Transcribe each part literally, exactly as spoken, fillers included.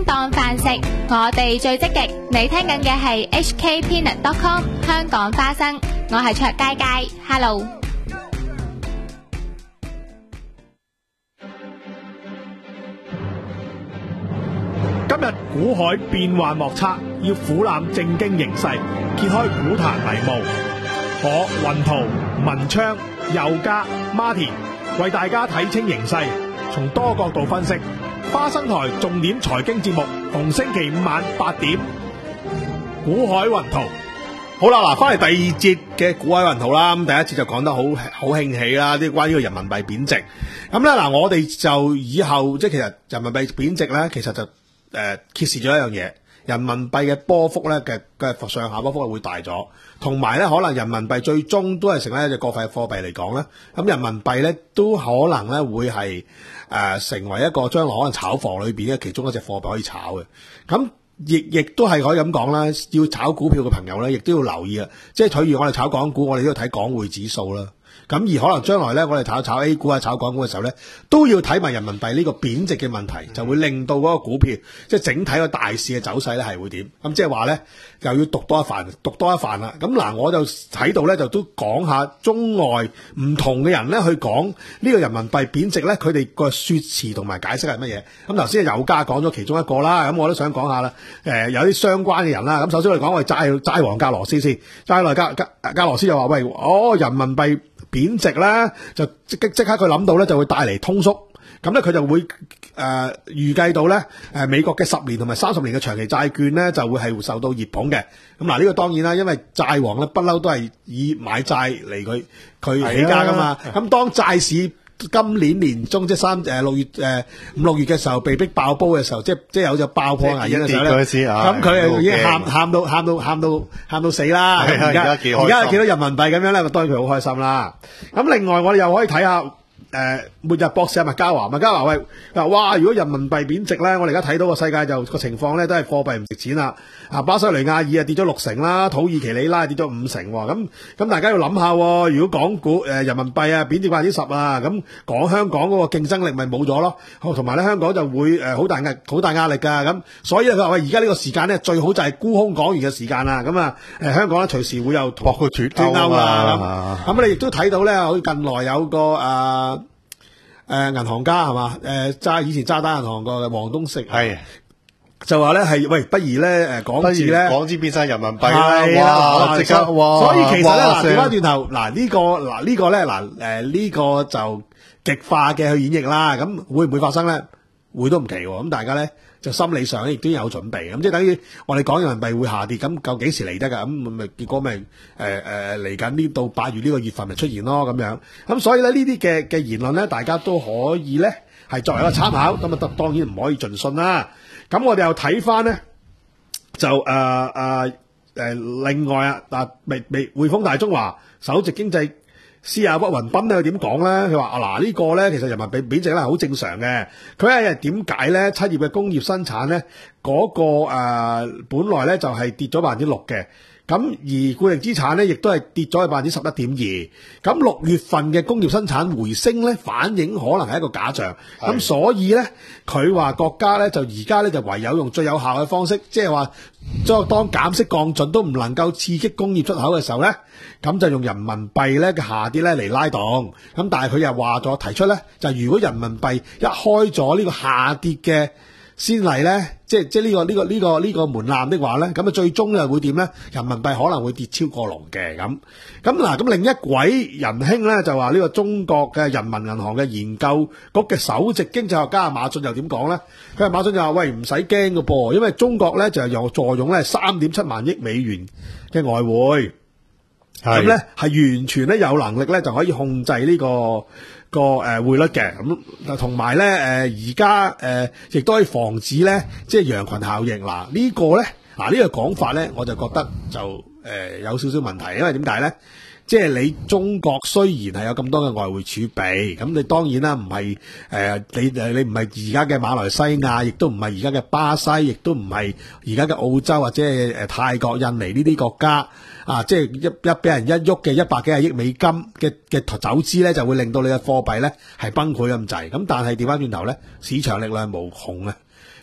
當飯食，我哋最積極。你聽緊嘅係 H K Peanut dot com 香港花生，我係卓佳佳 ，Hello。 今日股海變幻莫測，要俯瞰政經形勢，揭開股壇迷霧。我雲圖、文昌、佑嘉、Martin 為大家睇清形勢，從多角度分析。花生台重點財經節目，逢星期五晚八點。股海雲圖，好啦，嗱，翻嚟第二節嘅股海雲圖啦。咁第一節就講得好好興起啦，啲關於個人民幣貶值。咁咧嗱，我哋就以後即係其實人民幣貶值咧，其實就誒、呃、揭示咗一樣嘢，人民幣嘅波幅咧嘅嘅上下波幅係會大咗，同埋咧可能人民幣最終都係成為一隻國際貨幣嚟講咧，咁人民幣咧都可能咧會係誒、呃、成為一個將來可能炒房裏邊嘅其中一隻貨幣可以炒嘅。咁亦亦都係可以咁講啦，要炒股票嘅朋友咧，亦都要留意啊，即係譬如我哋炒港股，我哋都要睇港匯指數啦。咁而可能將來咧，我哋炒炒 A 股啊、炒港股嘅時候咧，都要睇埋人民幣呢個貶值嘅問題，就會令到嗰個股票即係整體個大市嘅走勢咧係會點？咁即係話咧，又要讀多一番，讀多一番啦。咁嗱，我就喺度咧就都講下中外唔同嘅人咧去講呢個人民幣貶值咧，佢哋個說辭同埋解釋係乜嘢？咁頭先有家講咗其中一個啦，咁我都想講下啦。誒、呃，有啲相關嘅人啦。咁首先我哋講我哋齋齋王格羅斯先，齋來格格格羅斯就話喂，哦，人民幣貶值咧，就即即刻佢諗到咧，就會帶嚟通縮。咁咧佢就會誒、呃、預計到咧，誒、呃、美國嘅十年同埋三十年嘅長期債券咧，就會係受到熱捧嘅。咁嗱，呢個當然啦，因為債王咧不嬲都係以買債嚟佢佢起家噶嘛。咁當債市今年年中即係三誒六月誒五六月嘅時候被逼爆煲嘅時候，即係即係有隻爆破危機嘅時候咧，咁佢已經喊喊到喊到喊到喊到死啦。而家而家見到人民幣咁樣咧，當然佢好開心啦。咁另外我哋又可以睇下。誒、呃，末日博士麥嘉華，麥嘉華喂，嗱，哇！如果人民幣貶值咧，我哋而家睇到個世界就個情況咧，都係貨幣唔值錢啦。啊，巴西雷亞爾啊跌咗六成啦，土耳其里拉跌咗五成。咁咁大家要諗下，如果港股誒、呃、人民幣啊貶值百分之十啊，咁講香港嗰個競爭力咪冇咗咯？同埋咧，香港就會誒好、呃、大壓好大壓力噶。咁所以咧，佢話喂，而家呢個時間咧，最好就係沽空港元嘅時間啦。咁啊，誒、呃、香港咧隨時會有博佢脫歐啦。咁咁你亦都睇到咧，好似近來有個誒。呃誒、呃，銀行家係嘛？誒，揸、呃、以前渣打銀行個黃東石係就話咧係喂，不如咧誒港紙咧港紙變晒人民幣啦，哇！即刻哇！ 所以其實咧嗱，調翻轉頭嗱呢個嗱呢個咧嗱誒呢個就極化嘅去演繹啦。咁會唔會發生咧？會都唔奇喎。咁大家咧就心理上亦都有準備。咁即係等於我哋講人民幣會下跌，咁究竟幾時嚟得㗎？咁咪結果咪誒誒嚟緊呢到八月呢個月份咪出現咯咁樣。咁所以咧呢啲嘅嘅言論咧，大家都可以咧係作為一個參考。咁啊當然唔可以盡信啦。咁我哋又睇翻咧就誒誒誒另外啊嗱，未未匯豐大中華首席經濟師啊，屈雲斌咧，佢點講咧？佢話啊嗱，呢個咧其實人民幣貶值咧係好正常嘅。佢係點解咧？七月嘅工業生產咧，嗰、那個誒、呃、本來咧就係跌咗百分之六嘅。咁而固定資產咧，亦都係跌咗去百分之十一點二。咁六月份嘅工業生產回升咧，反映可能係一個假象。咁所以咧，佢話國家咧就而家咧就唯有用最有效嘅方式，即係話將當減息降準都唔能夠刺激工業出口嘅時候咧，咁就用人民幣咧嘅下跌咧嚟拉動。咁但係佢又話咗提出咧，就如果人民幣一開咗呢個下跌嘅先例咧，即係即係呢個呢個呢個呢個門檻的話咧，咁啊最終又會點咧？人民幣可能會跌超過龍嘅咁。咁嗱，咁另一位仁兄咧就話呢個中國嘅人民銀行嘅研究局嘅首席經濟學家馬駿又點講咧？佢話馬駿就話喂，唔使驚嘅噃，因為中國咧就係有坐擁咧三點七萬億美元嘅外匯，咁咧係完全咧有能力咧就可以控制呢個個誒匯率嘅。咁同埋咧誒而家誒亦都可以防止咧即係羊群效應。嗱、這個、呢個咧嗱呢個講法咧我就覺得就誒、呃、有少少問題，因為點解咧？即係你中國雖然係有咁多嘅外匯儲備，咁你當然啦唔係誒你誒你唔係而家嘅馬來西亞，亦都唔係而家嘅巴西，亦都唔係而家嘅澳洲或者係誒泰國、印尼呢啲國家啊！即係一一俾人一喐嘅一百幾廿億美金嘅嘅走資咧，就會令到你嘅貨幣咧係崩潰咁滯。咁但係調翻轉頭咧，市場力量無窮啊！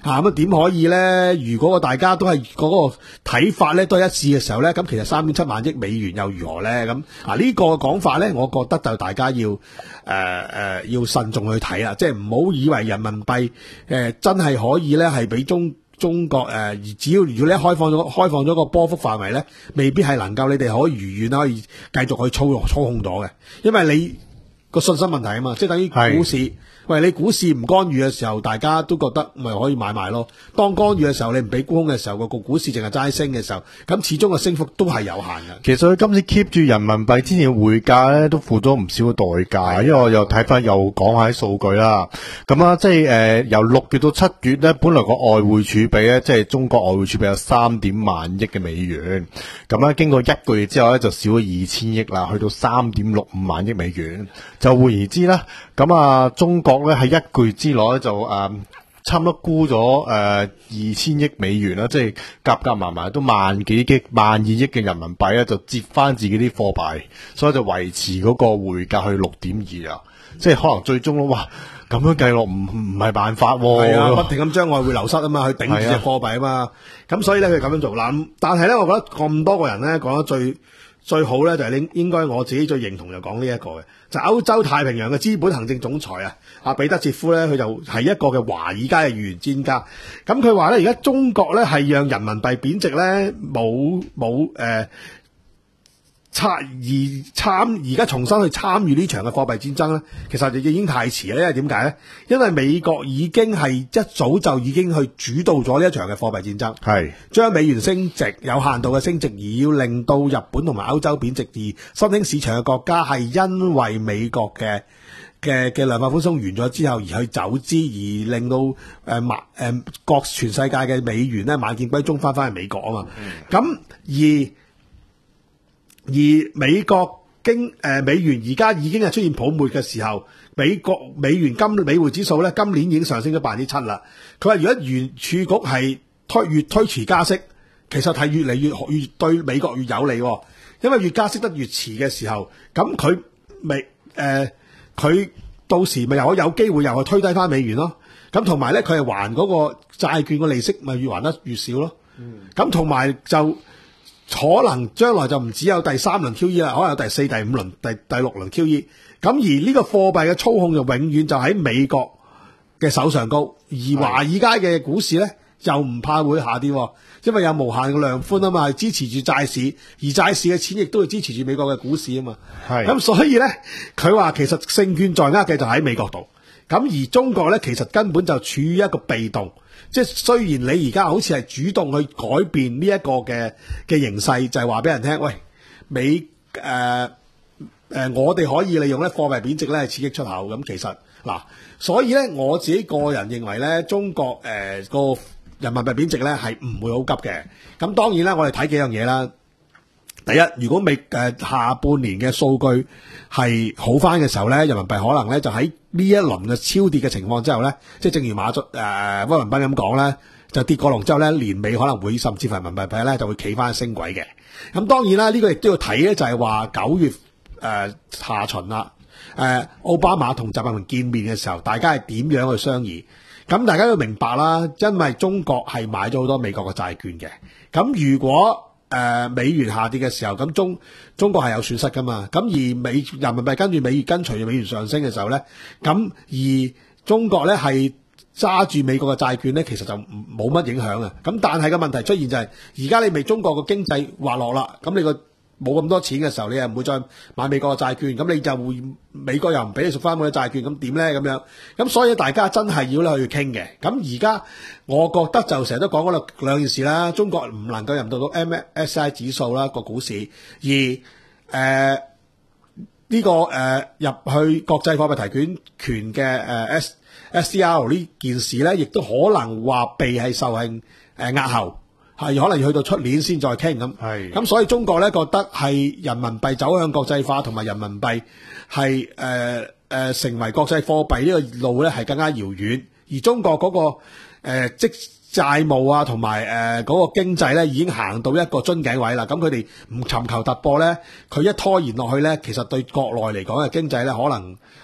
吓咁啊點可以咧？如果大家都係嗰個睇法咧都係一致嘅時候咧，咁其實三點七萬億美元又如何咧？咁啊呢個講法咧，我覺得就大家要誒誒、呃呃、要慎重去睇啦，即係唔好以為人民幣誒、呃、真係可以咧係俾中中國誒、呃，只要如果你一開放咗開放咗個波幅範圍咧，未必係能夠你哋可以如願可以繼續去操操控到嘅，因為你個信心問題啊嘛，即係等於股市。喂，你股市唔干預嘅時候，大家都覺得咪可以買賣咯。當干預嘅時候，你唔俾沽空嘅時候，個個股市淨係齋升嘅時候，咁始終個升幅都係有限嘅。 其實佢今次 keep 住人民幣之前嘅匯價咧，都付咗唔少嘅代價。因為我又睇翻又講下啲數據啦。咁啊，即係誒由六月到七月咧，本來個外匯儲備咧，即係中國外匯儲備有三點萬億嘅美元。咁咧經過一個月之後咧，就少咗二千億啦，去到三點六五萬億美元。就換言之啦，咁啊中國咧喺一個月之內咧就誒、呃、差唔多沽咗誒二千億美元啦，即係夾夾埋埋都萬幾億萬二億嘅人民幣咧，就折翻自己啲貨幣，所以就維持嗰個匯價去六點二啊，即係可能最終咯，哇咁樣計落唔唔係辦法喎， 係啊，不停咁將外匯流失啊嘛，去頂住隻貨幣啊嘛，咁所以咧佢咁樣做嗱，但係咧我覺得咁多個人咧講得最最好咧就係應應該我自己最認同就講呢一個嘅，就歐洲太平洋嘅資本行政總裁啊，阿彼得哲夫咧，佢就係一個嘅華爾街嘅預言專家。咁佢話咧，而家中國咧係讓人民幣貶值咧，冇冇誒參而參而家重新去參與呢場嘅貨幣戰爭咧，其實已經太遲啦。因為點解咧？因為美國已經係一早就已經去主導咗呢一場嘅貨幣戰爭，係將美元升值，有限度嘅升值，而要令到日本同埋歐洲貶值，而新興市場嘅國家係因為美國嘅嘅嘅量化寬鬆完咗之後而去走資，而令到誒萬誒各全世界嘅美元咧萬劍歸宗翻翻去美國啊嘛。咁、嗯、而而美國經誒、呃、美元而家已經係出現泡沫嘅時候，美國美元今美匯指數咧今年已經上升咗百分之七啦。佢話如果聯儲局係推越推遲加息，其實係越嚟越越對美國越有利，因為越加息得越遲嘅時候，咁佢美誒佢到時咪又可有機會又去推低翻美元咯。咁同埋咧，佢係還嗰個債券嘅利息咪越還得越少咯。咁同埋就。可能將來就唔只有第三輪 Q E 啦，可能有第四、第五輪、第第六輪 Q E。咁而呢個貨幣嘅操控就永遠就喺美國嘅手上高，而華爾街嘅股市咧又唔怕會下跌，因為有無限嘅量寬啊嘛，係支持住債市，而債市嘅錢亦都會支持住美國嘅股市啊嘛。係咁，所以咧佢話其實勝券在握嘅就喺美國度。咁而中國咧其實根本就處於一個被動。即係雖然你而家好似係主動去改變呢一個嘅嘅形勢，就係話俾人聽，喂，美誒誒、呃呃，我哋可以利用咧貨幣貶值咧刺激出口。咁其實嗱，所以咧我自己個人認為咧，中國誒個、呃、人民幣貶值咧係唔會好急嘅。咁當然啦，我哋睇幾樣嘢啦。第一，如果美誒、呃、下半年嘅數據係好翻嘅時候咧，人民幣可能咧就喺呢一輪嘅超跌嘅情況之後咧，即係正如馬足誒威文斌咁講咧，就跌過龍之後咧，年尾可能會甚至乎人民幣幣咧就會企翻升軌嘅。咁當然啦，呢、這個亦都要睇咧，就係話九月誒、呃、下旬啦，誒、呃、奧巴馬同習近平見面嘅時候，大家係點樣去商議？咁大家要明白啦，因為中國係買咗好多美國嘅債券嘅，咁如果誒、呃、美元下跌嘅時候，咁中中國係有損失噶嘛？咁而美人民幣跟住美元跟隨住美元上升嘅時候咧，咁而中國咧係揸住美國嘅債券咧，其實就冇乜影響啊。咁但係個問題出現就係、是，而家你未中國個經濟滑落啦，咁你個冇咁多錢嘅時候，你又唔會再買美國嘅債券，咁你就會美國又唔俾你贖翻嗰啲債券，咁點咧？咁樣咁所以大家真係要去傾嘅。咁而家我覺得就成日都講嗰兩件事啦，中國唔能夠入到到 M S C I 指數啦個股市，而誒呢、呃這個誒、呃、入去國際貨幣提權權嘅誒 S S D R 呢件事咧，亦都可能話被係受係誒押後。係可能要去到出年先再傾咁，咁所以中國咧覺得係人民幣走向國際化同埋人民幣係誒誒成為國際貨幣呢個路咧係更加遙遠，而中國嗰、那個誒、呃、即債務啊同埋誒嗰個經濟咧已經行到一個樽頸位啦，咁佢哋唔尋求突破咧，佢一拖延落去咧，其實對國內嚟講嘅經濟咧可能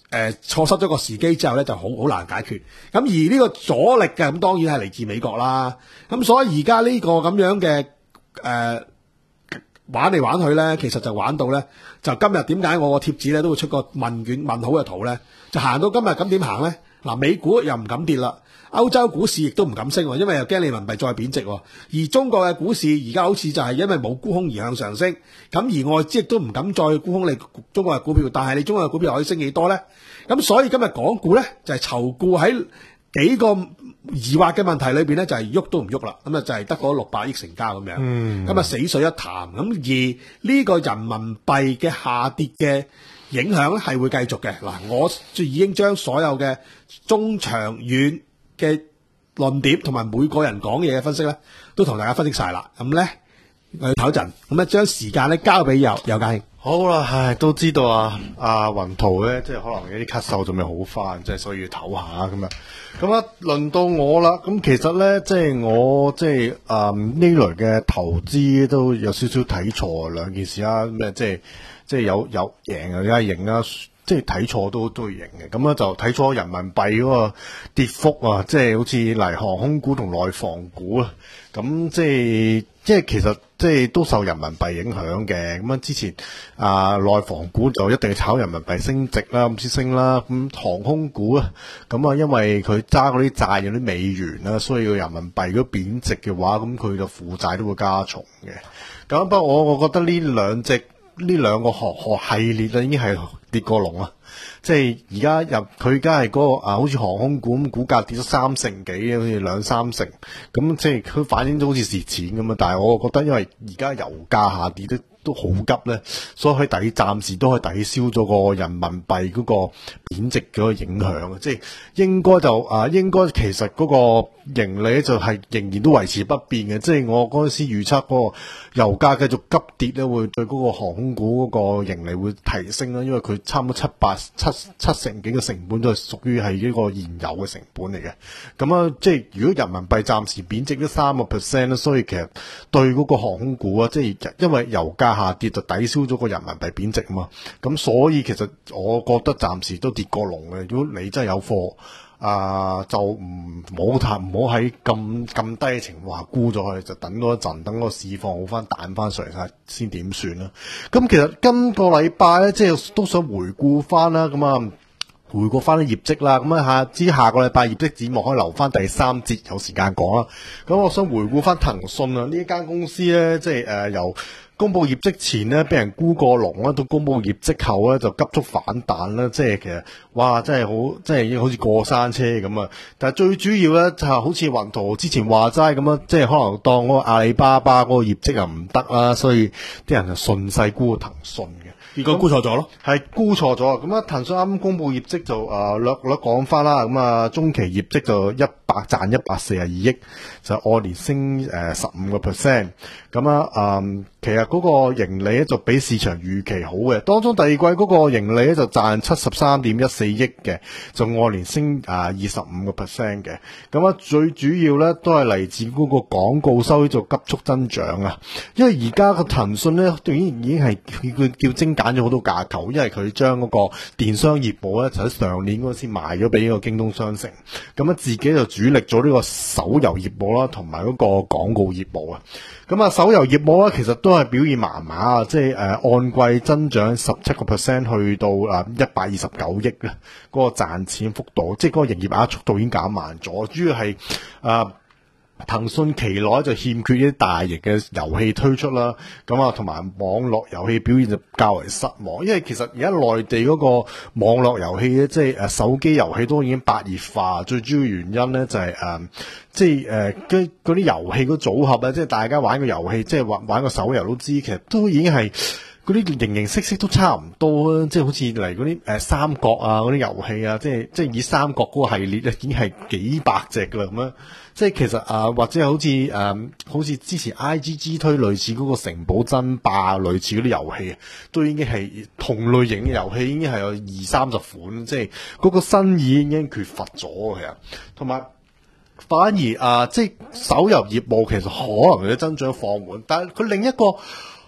誒錯失咗個時機之後咧，就好好難解決。咁而呢個阻力嘅咁當然係嚟自美國啦。咁所以而家呢個咁樣嘅誒、呃、玩嚟玩去咧，其實就玩到咧，就今日點解我個貼紙咧都會出個問卷問號嘅圖咧？就行到今日咁點行咧？嗱，美股又唔敢跌啦，歐洲股市亦都唔敢升，因為又驚你人民幣再貶值。而中國嘅股市而家好似就係因為冇沽空而向上升，咁而外資亦都唔敢再沽空你中國嘅股票，但係你中國嘅股票可以升幾多咧？咁所以今日港股咧就係籌顧喺幾個疑惑嘅問題裏邊咧，就係喐都唔喐啦，咁啊就係得嗰六百億成交咁樣，咁啊、嗯、死水一潭。咁而呢個人民幣嘅下跌嘅影響咧係會繼續嘅。嗱，我已經將所有嘅中長遠嘅論點同埋每個人講嘢嘅分析咧，都同大家分析晒啦。咁咧我要唞陣，咁咧將時間咧交俾有有家興。 好啦，唉，都知道啊，阿雲圖咧，即係可能有啲咳嗽仲未好翻，即係所以要唞下咁樣。咁啊，輪到我啦。咁其實咧，即係我即係誒呢類嘅投資都有少少睇錯兩件事啦。咩即係即係有有贏啊，梗係贏啦。即係睇錯都都會贏嘅。咁咧就睇錯人民幣嗰個跌幅啊，即係好似嚟航空股同內房股啊。咁即係即係其實即係都受人民幣影響嘅。咁啊之前啊內房股就一定係炒人民幣升值啦，咁先升啦。咁航空股啊，咁啊因為佢揸嗰啲債有啲美元啦，所以個人民幣如果貶值嘅話，咁佢嘅負債都會加重嘅。咁不過我我覺得呢兩隻呢兩個學學系列啊，已經係跌過龍啦。即係而家入佢而家係嗰個啊，好似航空股咁，股價跌咗三成幾，好似兩三成，咁即係佢反映咗好似蝕錢咁啊。但係我覺得因為而家油價下跌得都好急咧，所以可以抵暫時都可以抵消咗個人民幣嗰個貶值嗰個影響。即係應該就啊，應該其實嗰個盈利就係仍然都維持不變嘅。即係我嗰陣時預測嗰個油價繼續急跌咧，會對嗰個航空股嗰個盈利會提升啦，因為佢差唔多七八七七成幾嘅成本都係屬於係呢個現有嘅成本嚟嘅。咁啊，即係如果人民幣暫時貶值咗三個 percent 咧，所以其實對嗰個航空股啊，即係因為油價下跌就抵消咗個人民幣貶值啊嘛。咁所以其實我覺得暫時都跌過龍嘅。如果你真係有貨啊，就唔好太唔好喺咁咁低嘅情況下沽咗佢，就等多一陣，等個市況好翻彈翻上嚟睇先點算啦。咁其實今個禮拜咧，即係都想回顧翻啦，咁啊回顧翻啲業績啦。咁啊下之下個禮拜業績展望可以留翻第三節有時間講啦。咁我想回顧翻騰訊啊，呢一間公司咧，即係誒、呃、由公布業績前咧，俾人沽過龍啦，到公布業績後咧就急速反彈啦，即係其實哇，真係好，真係已經好似過山車咁啊！但係最主要咧就係好似雲圖之前話齋咁啊，即係可能當嗰個阿里巴巴嗰個業績又唔得啦，所以啲人就順勢沽騰訊嘅。 結果沽錯咗咯， 係沽錯咗啊！咁啊，騰訊啱啱公布業績就誒略略講翻啦，咁啊中期業績就一百賺一百四十二億，就按年升誒十五個 percent。咁啊誒，其實嗰個盈利咧就比市場預期好嘅，當中第二季嗰個盈利咧就賺七十三點一四億嘅，就按年升啊二十五個 percent 嘅。咁啊最主要咧都係嚟自嗰個廣告收益就急速增長啊，因為而家個騰訊咧已經已經係佢叫精簡咗好多架構，因為佢將嗰個電商業務咧就喺上年嗰陣時賣咗俾呢個京東商城，咁啊自己就主力咗呢個手遊業務啦，同埋嗰個廣告業務啊。咁啊手遊業務咧其實都係表現麻麻啊，即係誒按季增長十七個 percent 去到啊一百二十九億啊，嗰個賺錢幅度，即係嗰個營業額速度已經減慢咗，主要係啊。騰訊期內就欠缺一啲大型嘅遊戲推出啦，咁啊同埋網絡遊戲表現就較為失望，因為其實而家內地嗰個網絡遊戲咧，即係誒手機遊戲都已經白熱化，最主要原因咧就係、是、誒、呃、即係誒嗰嗰啲遊戲個組合咧，即係大家玩個遊戲，即係玩玩個手遊都知，其實都已經係嗰啲形形色色都差唔多啊，即係好似嚟嗰啲誒三國啊嗰啲遊戲啊，即係即係以三國嗰個系列咧已經係幾百隻噶啦咁樣。即係其實啊，或者好似誒、啊，好似之前 I G G 推類似嗰個城堡爭霸類似嗰啲遊戲，都已經係同類型嘅遊戲，已經係有二三十款，即係嗰個新意已經缺乏咗嘅。其實同埋反而啊，即係手遊業務其實可能有增長放緩，但係佢另一個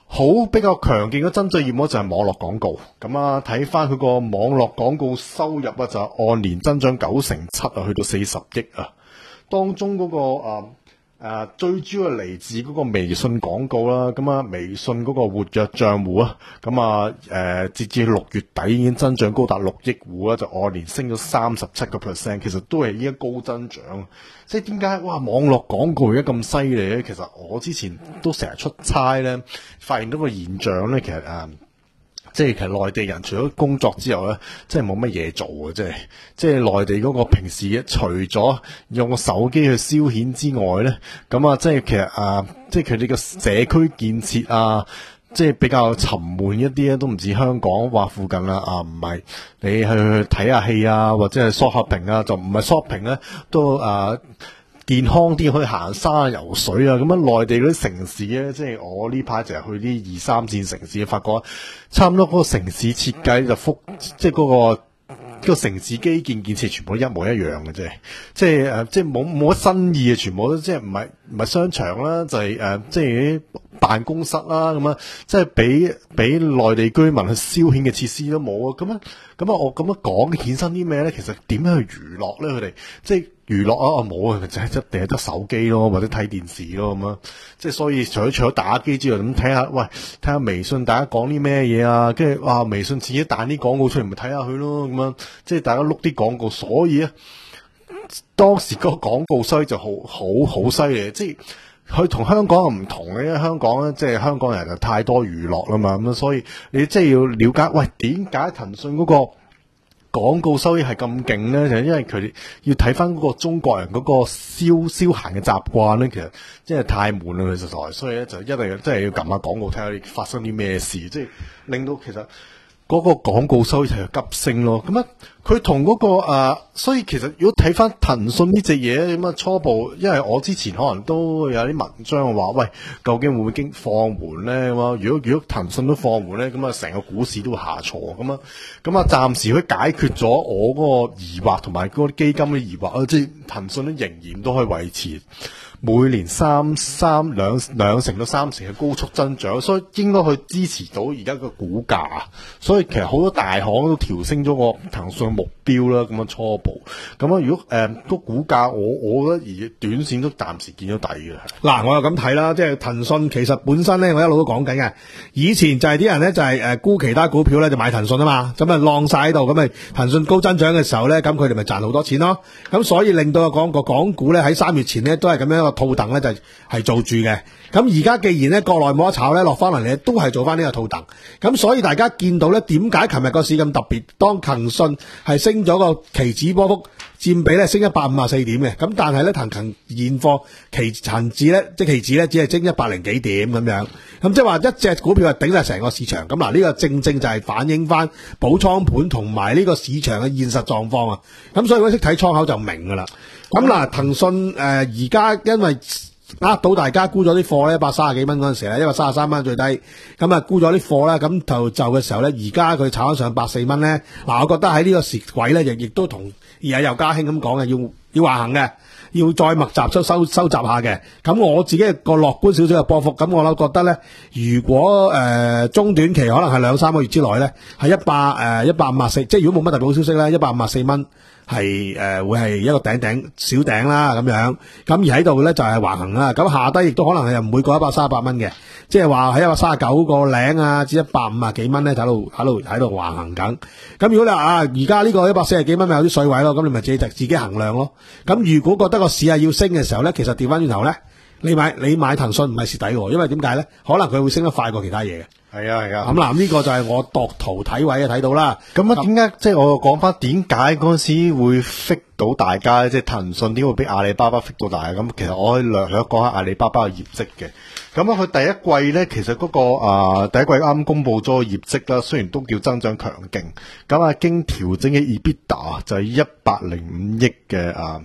好比較強勁嘅增長業務就係網絡廣告。咁啊，睇翻佢個網絡廣告收入啊，就按年增長九成七啊，去到四十億啊。當中嗰、那個啊誒、啊、最主要係嚟自嗰個微信廣告啦。咁啊，微信嗰個活躍賬戶啊，咁啊誒截至六月底已經增長高達六億戶啦，就按年升咗三十七個 percent， 其實都係依家高增長。即係點解哇網絡廣告而家咁犀利咧？其實我之前都成日出差咧，發現到個現象咧，其實啊。即係其實內地人除咗工作之後咧，真係冇乜嘢做嘅，即係即係內地嗰個平時除咗用個手機去消遣之外咧，咁啊，即係其實啊，即係佢哋嘅社區建設啊，即係比較沉悶一啲咧，都唔似香港話附近啦啊，唔係你去去睇下戲啊，或者係 shopping 啊，就唔係 shopping 咧，都啊。健康啲可以行山游水啊，咁樣內地嗰啲城市咧，即係我呢排就係去啲二三線城市，發覺差唔多嗰個城市設計就複，即係嗰個。個城市基建建設全部都一模一樣嘅啫，即係誒，即係冇冇乜新意嘅，全部都即係唔係唔係商場啦，就係、是、誒、呃，即係啲辦公室啦，咁啊，即係俾俾內地居民去消遣嘅設施都冇啊，咁啊，咁啊，我咁樣講衍生啲咩咧？其實點樣去娛樂咧？佢哋即係娛樂啊，冇啊，就係一定係得手機咯，或者睇電視咯，咁啊，即係所以除咗除咗打機之外，咁睇下，喂，睇下微信大家講啲咩嘢啊？跟住哇，微信自己彈啲廣告出嚟，咪睇下佢咯，咁樣。即係大家碌啲廣告，所以咧當時嗰個廣告收益就好好好犀利。即係佢同香港又唔同嘅，因為香港咧即係香港人就太多娛樂啦嘛，咁所以你即係要了解，喂，點解騰訊嗰個廣告收益係咁勁咧？就係因為佢哋要睇翻嗰個中國人嗰個消消閒嘅習慣咧，其實真係太悶啦，佢實在，所以咧就一定真係要撳下廣告睇下你發生啲咩事，即係令到其實。嗰個廣告收益係急升咯，咁啊佢同嗰個誒、呃，所以其實如果睇翻騰訊呢隻嘢咁啊初步，因為我之前可能都有啲文章話，喂，究竟會唔會經放緩咧？咁啊，如果如果騰訊都放緩咧，咁啊成個股市都會下挫，咁啊，咁啊暫時佢解決咗我嗰個疑惑同埋嗰啲基金嘅疑惑啊，即係騰訊都仍然都可以維持每年三三兩兩成到三成嘅高速增長，所以應該去支持到而家嘅股價。所以其實好多大行都調升咗個騰訊嘅目標啦，咁樣初步。咁啊，如果誒個股價，我我覺得而短線都暫時見咗底嘅。 嗱，我又咁睇啦，即係騰訊其實本身咧，我一路都講緊嘅。以前就係啲人咧就係誒沽其他股票咧就買騰訊啊嘛，咁啊晾晒喺度，咁咪騰訊高增長嘅時候咧，咁佢哋咪賺好多錢咯。咁所以令到講個港股咧喺三月前咧都係咁樣。套戥咧就係做住嘅，咁而家既然咧國內冇得炒咧，落翻嚟咧都係做翻呢個套戥，咁所以大家見到咧點解琴日個市咁特別？當騰訊係升咗個期指波幅佔比咧升一百五十四點嘅，咁但係咧騰騰現貨期恒指咧即係期指咧只係升一百零幾點咁樣，咁即係話一隻股票係頂晒成個市場，咁嗱呢個正正就係反映翻補倉盤同埋呢個市場嘅現實狀況啊，咁所以如果識睇倉口就明噶啦。咁嗱，騰訊誒而家因為呃到大家沽咗啲貨咧，一百三十幾蚊嗰陣時咧，一百三十三蚊最低，咁啊沽咗啲貨啦，咁就就嘅時候咧，而家佢炒咗上百四蚊咧，嗱，我覺得喺呢個時位咧，亦亦都同而家尤家興咁講嘅，要要橫行嘅，要再密集收收收集下嘅。咁我自己個樂觀少少嘅波幅，咁我覺得咧，如果誒、呃、中短期可能係兩三個月之內咧，係一百誒一百五十四，即係如果冇乜特別好消息咧，一百五十四蚊。係誒、呃、會係一個頂頂小頂啦咁樣，咁而喺度咧就係、是、橫行啦，咁下低亦都可能係唔會過一百三十八蚊嘅，即係話喺一百三十九個零啊至一百五十幾蚊咧喺度喺度喺度橫行緊。咁如果你話啊而家呢個一百四十幾蚊咪有啲水位咯，咁你咪自己自己衡量咯。咁如果覺得個市係要升嘅時候咧，其實調翻轉頭咧，你買你買騰訊唔係蝕底喎，因為點解咧？可能佢會升得快過其他嘢嘅。 係啊係啊， 咁嗱呢個就係我度圖睇位啊睇到啦。 咁啊點解即係我講翻點解嗰陣時會 fit 到大家咧？即係騰訊點會俾阿里巴巴 fit 到大家？咁其實我可以略略講下阿里巴巴嘅業績嘅。咁啊佢第一季咧，其實嗰、那個啊、呃、第一季啱公布咗個業績啦，雖然都叫增長強勁，咁啊經調整嘅 EBITDA 就係一百零五億嘅啊。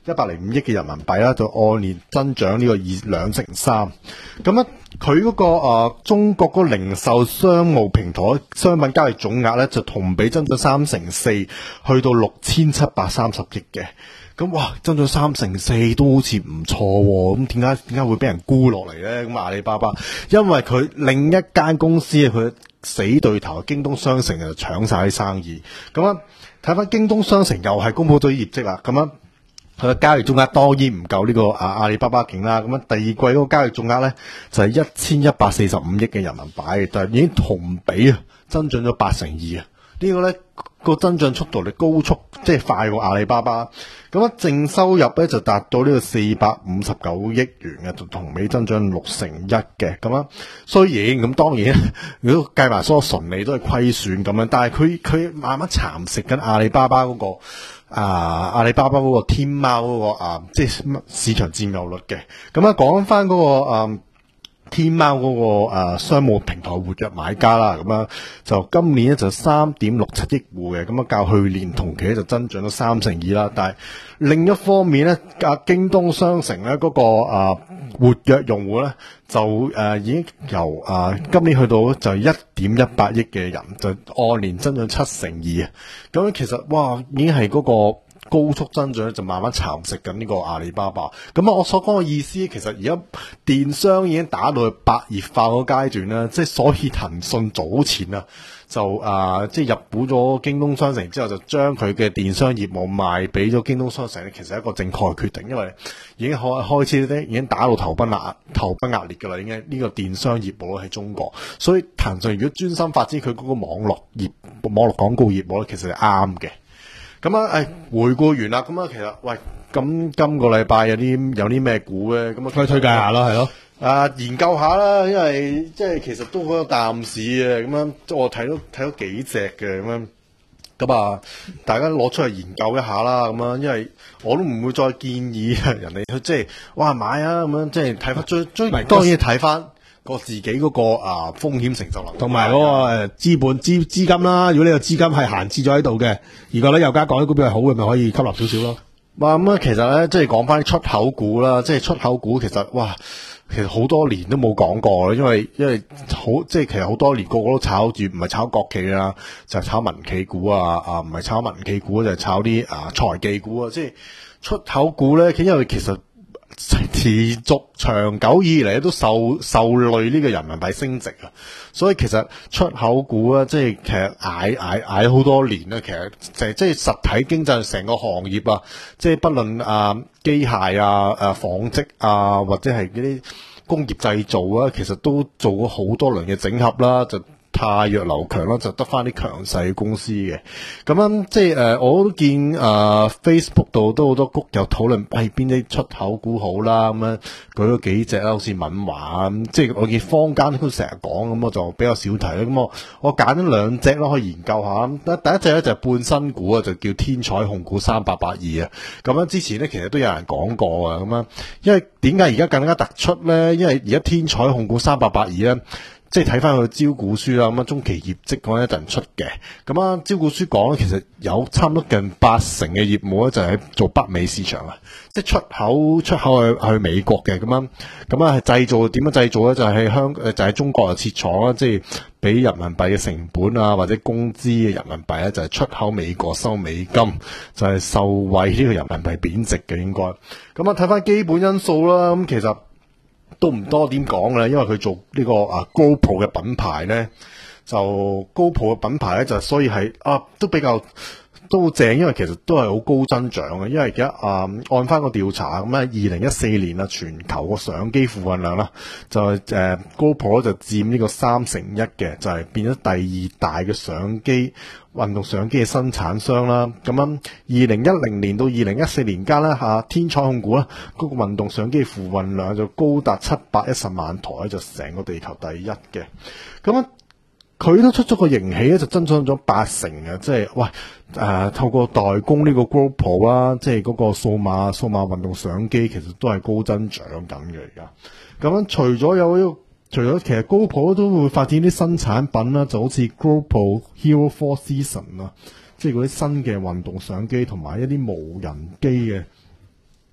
一百零五億嘅人民幣啦，就按年增長呢個二兩成三。咁咧，佢嗰個誒中國嗰個零售商務平台商品交易總額咧，就同比增長三成四，去到六千七百三十億嘅。咁哇，增長三成四都好似唔錯喎。咁點解點解會俾人沽落嚟咧？咁阿里巴巴，因為佢另一間公司佢死對頭京東商城就搶晒啲生意。咁啊，睇翻京東商城又係公布咗業績啦。咁啊。佢嘅交易總額當然唔夠呢個啊阿里巴巴勁啦，咁樣第二季嗰個交易總額咧就係一千一百四十五億嘅人民幣，但係已經同比啊增長咗八成二啊！呢個咧個增長速度力高速，即係快過阿里巴巴。咁啊淨收入咧就達到呢個四百五十九億元嘅，就同比增長六成一嘅。咁啊雖然咁當然，如果計埋所有純利都係虧損咁樣，但係佢佢慢慢蠶食緊阿里巴巴嗰個。啊！阿里巴巴嗰個天貓嗰個啊，即係市場佔有率嘅。咁啊，講翻嗰個啊天貓嗰個啊商務平台活躍買家啦，咁啊就今年咧就三點六七億戶嘅，咁啊較去年同期咧就增長咗三成二啦。但係另一方面咧，啊京東商城咧嗰個啊活躍用戶咧就誒、啊、已經由啊今年去到就一點一八億嘅人，就按年增長七成二啊。咁其實哇，已經係嗰個高速增長就慢慢蠶食緊呢個阿里巴巴。咁啊，我所講嘅意思，其實而家電商已經打到去白熱化嗰階段啦，即係所以騰訊早前啊就啊即係入股咗京東商城之後，就將佢嘅電商業務賣俾咗京東商城，其實係一個正確嘅決定，因為已經開開始咧已經打到頭崩額頭崩額裂㗎啦，已經呢個電商業務咧喺中國，所以騰訊如果專心發展佢嗰個網絡業網絡廣告業務咧，其實係啱嘅。咁啊，誒回顧完啦，咁啊，其實喂，咁今個禮拜有啲有啲咩股咧？咁啊， 可以推介下啦，係咯。 啊，研究下啦，因為即係其實都好有淡市嘅，咁樣我睇到睇到幾隻嘅咁樣，咁啊，大家攞出嚟研究一下啦，咁樣，因為我都唔會再建議人哋去即係哇買啊咁樣，即係睇翻最最當然睇翻個自己嗰個啊風險承受能力， 同埋嗰個誒資本資資金啦。如果你個資金係閒置咗喺度嘅，而覺得有家講啲股票係好嘅，咪可以吸納少少咯。 哇，咁啊，其實咧即係講翻出口股啦，即係出口股其實哇。其實好多年都冇講過，因為因為好即係其實好多年個個都炒住，唔係炒國企啦，就係炒民企股啊，啊唔係炒民企股就係炒啲啊財技股啊，即係出口股咧，因為其實持續長久以嚟都受受累呢個人民幣升值啊，所以其實出口股啊，即係其實捱捱捱好多年啦，其實就係即係實體經濟成個行業啊，即係不論啊機械啊、誒紡織啊，或者係嗰啲工業製造啊，其實都做過好多輪嘅整合啦，就汰弱留強啦，就得翻啲強勢公司嘅。咁樣即係誒，我都見誒、呃、Facebook 度都好多谷友討論，係邊啲出口股好啦。咁樣舉咗幾隻啦，好似敏華咁，即係我見坊間都成日講，咁我就比較少提啦。咁我我揀咗兩隻咯，可以研究下。咁第一隻咧就係半新股啊，就叫天彩控股三八八二啊。咁樣之前咧其實都有人講過啊。咁樣因為點解而家更加突出咧？因為而家天彩控股三八八二咧。即係睇翻佢招股書啦，咁啊中期業績講一陣出嘅，咁啊招股書講咧，其實有差唔多近八成嘅業務咧就係做北美市場啊，即係出口出口去去美國嘅，咁樣咁啊係製造點樣製造咧？就係香誒就係中國啊設廠啦，即係俾人民幣嘅成本啊或者工資嘅人民幣咧就係出口美國收美金，就係受惠呢個人民幣貶值嘅應該。咁啊睇翻基本因素啦，咁其實。都唔多點講嘅，因為佢做呢個啊 GoPro 嘅品牌咧，就 GoPro 嘅品牌咧就所以係啊都比較都好正，因為其實都係好高增長嘅。因為而家啊按翻個調查咁咧，二零一四年啊全球個相機付運量啦，就係誒 GoPro 就佔呢個三成一嘅，就係、是、變咗第二大嘅相機運動相機嘅生產商啦。咁樣二零一零年到二零一四年間咧嚇，天彩控股咧嗰個運動相機付運量就高達七百一十萬台，就成個地球第一嘅。咁樣佢都出咗個盈喜咧，就增長咗八成嘅，即係喂誒、呃、透過代工呢個 GoPro 啦，即係嗰個數碼數碼運動相機，其實都係高增長緊嘅而家。咁樣除咗有呢個，除咗其實 GoPro 都會發展啲新產品啦，就好似 GoPro Hero Four Season 啊，即係嗰啲新嘅運動相機同埋一啲無人機嘅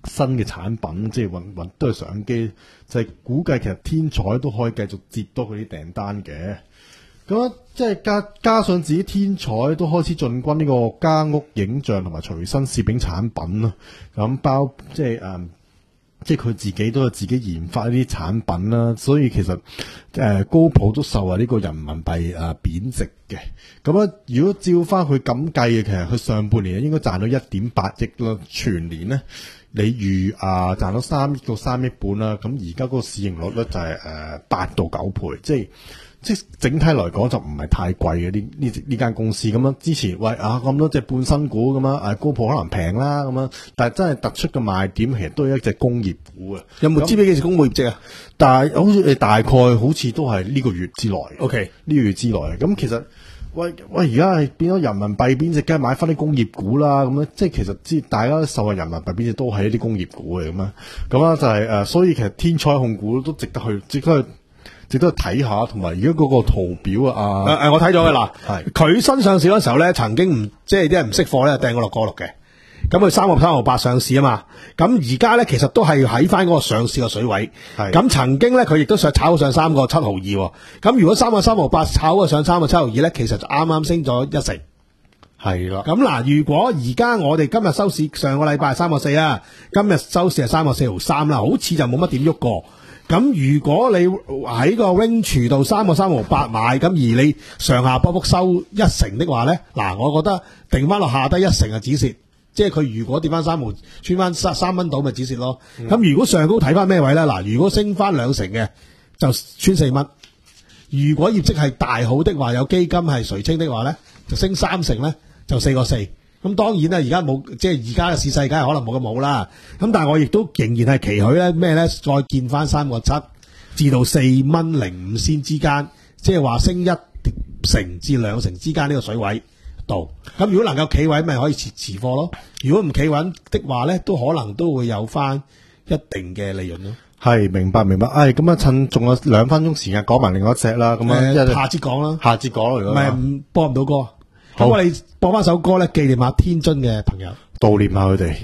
新嘅產品，即係運運都係相機，就係、是、估計其實天彩都可以繼續接多佢啲訂單嘅。咁即係加加上自己天彩都開始進軍呢個家屋影像同埋隨身攝影產品啦。咁包即係誒。嗯即係佢自己都有自己研發呢啲產品啦，所以其實誒、呃、高普都受啊呢個人民幣誒貶值嘅。咁啊，如果照翻佢咁計嘅，其實佢上半年應該賺到一點八億啦，全年咧你預啊賺到三億到三億半啦。咁而家嗰個市盈率咧就係誒八到九倍，即係。即係整體來講就唔係太貴嘅呢呢呢間公司咁樣。之前喂啊咁多隻半新股咁樣，誒高普可能平啦咁樣，但係真係突出嘅賣點其實都係一隻工業股啊。 有冇知唔知幾時公布業績啊？ 但係好似你大概好似都係呢個月之內。 OK， 呢個月之內。咁其實喂喂而家係變咗人民幣貶值，梗係買翻啲工業股啦。咁樣即係其實知大家受惠人民幣貶值都係一啲工業股嚟咁啊。咁啊就係、是、誒、呃，所以其實天彩控股都值得去，值得去。值得睇下，同埋而家嗰個圖表啊， 誒誒，我睇咗嘅啦， 係佢新上市嗰時候咧，曾經唔即係啲人唔識貨咧，掟過落過六嘅，咁佢三個三毫八上市啊嘛，咁而家咧其實都係喺翻嗰個上市嘅水位，咁曾經咧佢亦都上炒上三個七毫二，咁如果三個三毫八炒個上三個七毫二咧，其實就啱啱升咗一成， 係啦。 咁嗱，如果而家我哋今日收市上個禮拜係三個四啊，今日收市係三個四毫三啦，好似就冇乜點喐過。咁如果你喺個 range 度三個三毫八買，咁而你上下波幅收一成的話咧，嗱，我覺得定翻落下低一成嘅止蝕，即係佢如果跌翻三毫，穿翻三三蚊到咪止蝕咯。咁、嗯、如果上高睇翻咩位咧？嗱，如果升翻兩成嘅就穿四蚊，如果業績係大好的話，有基金係垂青的話咧，就升三成咧就四個四。咁當然啦，而家冇即係而家嘅市勢，梗係可能冇咁好啦。咁但係我亦都仍然係期許咧咩咧，再見翻三個七至到四蚊零五仙之間，即係話升一成至兩成之間呢個水位度。咁如果能夠企穩，咪可以持持貨咯。如果唔企穩的話咧，都可能都會有翻一定嘅利潤咯。 係，明白明白。誒咁啊，趁仲有兩分鐘時間講埋另外一隻啦。咁啊、呃， 下節講啦， 下節講啦。如果唔係播唔到歌。咁我哋播翻首歌咧，紀念下天津嘅朋友， 悼念下佢哋。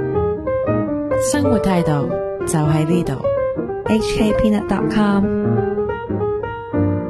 生活態度就喺呢度。H K Peanut dot com